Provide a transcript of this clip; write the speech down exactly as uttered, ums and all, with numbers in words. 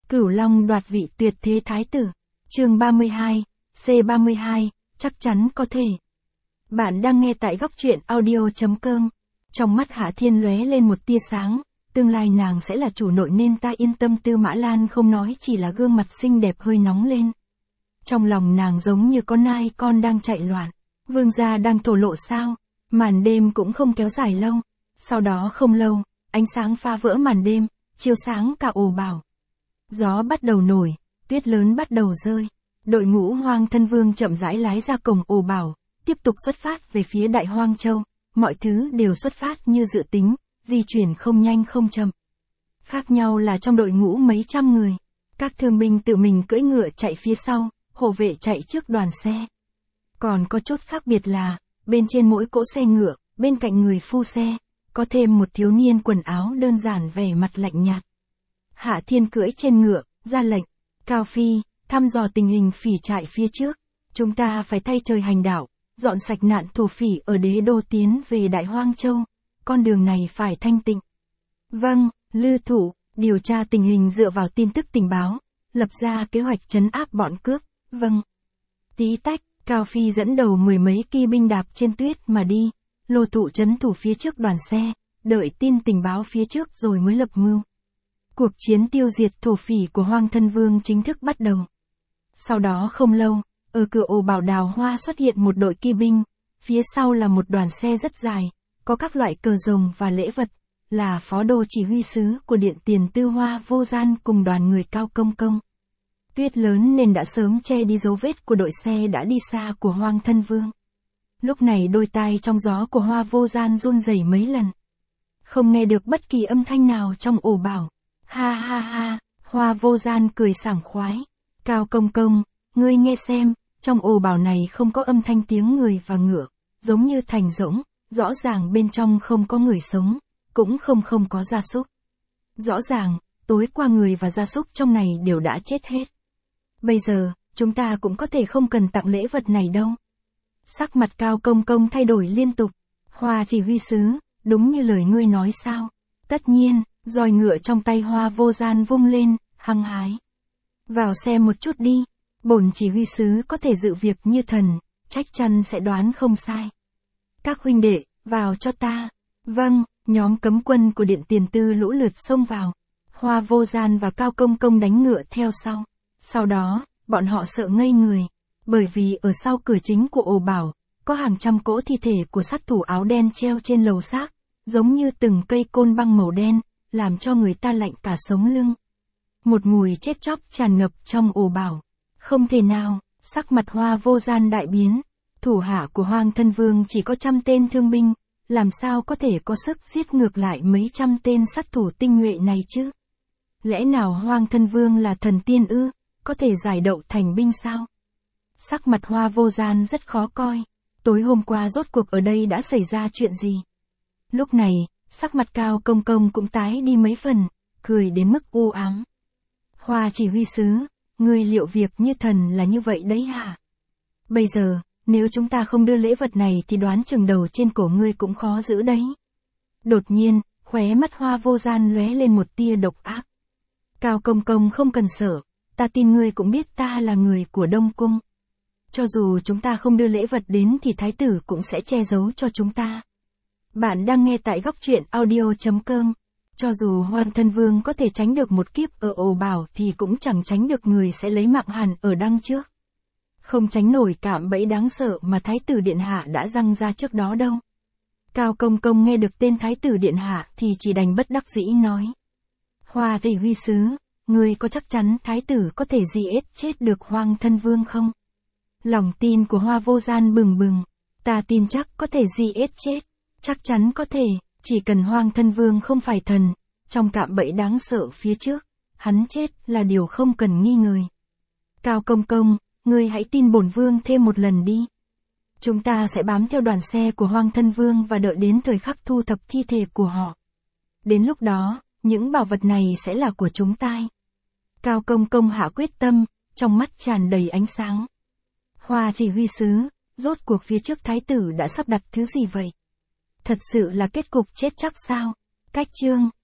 Cửu Long đoạt vị tuyệt thế thái tử. Chương ba mươi hai, C ba mươi hai, chắc chắn có thể. Bạn đang nghe tại góc truyện audio chấm com. Trong mắt Hạ Thiên lóe lên một tia sáng, tương lai nàng sẽ là chủ nội nên ta yên tâm. Tư Mã Lan không nói, chỉ là gương mặt xinh đẹp hơi nóng lên. Trong lòng nàng giống như con nai con đang chạy loạn. Vương gia đang thổ lộ sao? Màn đêm cũng không kéo dài lâu. Sau đó không lâu, ánh sáng phá vỡ màn đêm, chiếu sáng cả ồ bảo. Gió bắt đầu nổi, tuyết lớn bắt đầu rơi. Đội ngũ Hoang Thân Vương chậm rãi lái ra cổng ồ bảo, tiếp tục xuất phát về phía Đại Hoang Châu. Mọi thứ đều xuất phát như dự tính, di chuyển không nhanh không chậm. Khác nhau là trong đội ngũ mấy trăm người, các thương binh tự mình cưỡi ngựa chạy phía sau, hộ vệ chạy trước đoàn xe. Còn có chút khác biệt là, bên trên mỗi cỗ xe ngựa, bên cạnh người phu xe, có thêm một thiếu niên quần áo đơn giản vẻ mặt lạnh nhạt. Hạ Thiên cưỡi trên ngựa, ra lệnh, Cao Phi, thăm dò tình hình phỉ trại phía trước. Chúng ta phải thay trời hành đạo, dọn sạch nạn thổ phỉ ở đế đô tiến về Đại Hoang Châu. Con đường này phải thanh tịnh. Vâng, Lư Thủ, điều tra tình hình dựa vào tin tức tình báo, lập ra kế hoạch trấn áp bọn cướp. Vâng. Tí tách, Cao Phi dẫn đầu mười mấy kỵ binh đạp trên tuyết mà đi. Lô Thụ trấn thủ phía trước đoàn xe, đợi tin tình báo phía trước rồi mới lập mưu. Cuộc chiến tiêu diệt thổ phỉ của Hoang Thân Vương chính thức bắt đầu. Sau đó không lâu, ở cửa ồ bảo Đào Hoa xuất hiện một đội kỵ binh, phía sau là một đoàn xe rất dài, có các loại cờ rồng và lễ vật, là phó đô chỉ huy sứ của Điện Tiền Tư Hoa Vô Gian cùng đoàn người Cao Công Công. Tuyết lớn nên đã sớm che đi dấu vết của đội xe đã đi xa của Hoang Thân Vương. Lúc này đôi tai trong gió của Hoa Vô Gian run rẩy mấy lần. Không nghe được bất kỳ âm thanh nào trong ồ bảo. Ha ha ha, Hoa Vô Gian cười sảng khoái. Cao Công Công, ngươi nghe xem, trong ồ bảo này không có âm thanh tiếng người và ngựa, giống như thành rỗng, rõ ràng bên trong không có người sống, cũng không không có gia súc. Rõ ràng, tối qua người và gia súc trong này đều đã chết hết. Bây giờ, chúng ta cũng có thể không cần tặng lễ vật này đâu. Sắc mặt Cao Công Công thay đổi liên tục. Hoa chỉ huy sứ, đúng như lời ngươi nói sao? Tất nhiên, roi ngựa trong tay Hoa Vô Gian vung lên, hăng hái. Vào xe một chút đi, bổn chỉ huy sứ có thể dự việc như thần, chắc chắn sẽ đoán không sai. Các huynh đệ, vào cho ta. Vâng, nhóm cấm quân của Điện Tiền Tư lũ lượt xông vào. Hoa Vô Gian và Cao Công Công đánh ngựa theo sau. Sau đó, bọn họ sợ ngây người, bởi vì ở sau cửa chính của ồ bảo, có hàng trăm cỗ thi thể của sát thủ áo đen treo trên lầu xác, giống như từng cây côn băng màu đen, làm cho người ta lạnh cả sống lưng. Một mùi chết chóc tràn ngập trong ồ bảo. Không thể nào, sắc mặt Hoa Vô Gian đại biến. Thủ hạ của Hoang Thân Vương chỉ có trăm tên thương binh, làm sao có thể có sức giết ngược lại mấy trăm tên sát thủ tinh nhuệ này chứ? Lẽ nào Hoang Thân Vương là thần tiên ư, có thể giải đậu thành binh sao? Sắc mặt Hoa Vô Gian rất khó coi. Tối hôm qua rốt cuộc ở đây đã xảy ra chuyện gì? Lúc này, sắc mặt Cao Công Công cũng tái đi mấy phần, cười đến mức u ám. Hoa chỉ huy sứ, ngươi liệu việc như thần là như vậy đấy hả? Bây giờ, nếu chúng ta không đưa lễ vật này thì đoán chừng đầu trên cổ ngươi cũng khó giữ đấy. Đột nhiên, khóe mắt Hoa Vô Gian lóe lên một tia độc ác. Cao Công Công không cần sợ, ta tin ngươi cũng biết ta là người của Đông Cung. Cho dù chúng ta không đưa lễ vật đến thì thái tử cũng sẽ che giấu cho chúng ta. Bạn đang nghe tại góc truyện audio chấm com. Cho dù Hoang Thân Vương có thể tránh được một kiếp ở ồ bảo thì cũng chẳng tránh được người sẽ lấy mạng hàn ở đăng trước. Không tránh nổi cạm bẫy đáng sợ mà Thái tử Điện Hạ đã răng ra trước đó đâu. Cao Công Công nghe được tên Thái tử Điện Hạ thì chỉ đành bất đắc dĩ nói. Hoa chỉ huy sứ, ngươi có chắc chắn Thái tử có thể giết chết được Hoang Thân Vương không? Lòng tin của Hoa Vô Gian bừng bừng. Ta tin chắc có thể giết chết. Chắc chắn có thể, chỉ cần Hoang Thân Vương không phải thần, trong cạm bẫy đáng sợ phía trước, hắn chết là điều không cần nghi ngờ. Cao Công Công, ngươi hãy tin bổn vương thêm một lần đi. Chúng ta sẽ bám theo đoàn xe của Hoang Thân Vương và đợi đến thời khắc thu thập thi thể của họ. Đến lúc đó, những bảo vật này sẽ là của chúng ta. Cao Công Công hạ quyết tâm, trong mắt tràn đầy ánh sáng. Hoa chỉ huy sứ, rốt cuộc phía trước thái tử đã sắp đặt thứ gì vậy? Thật sự là kết cục chết chắc sao? Cách chương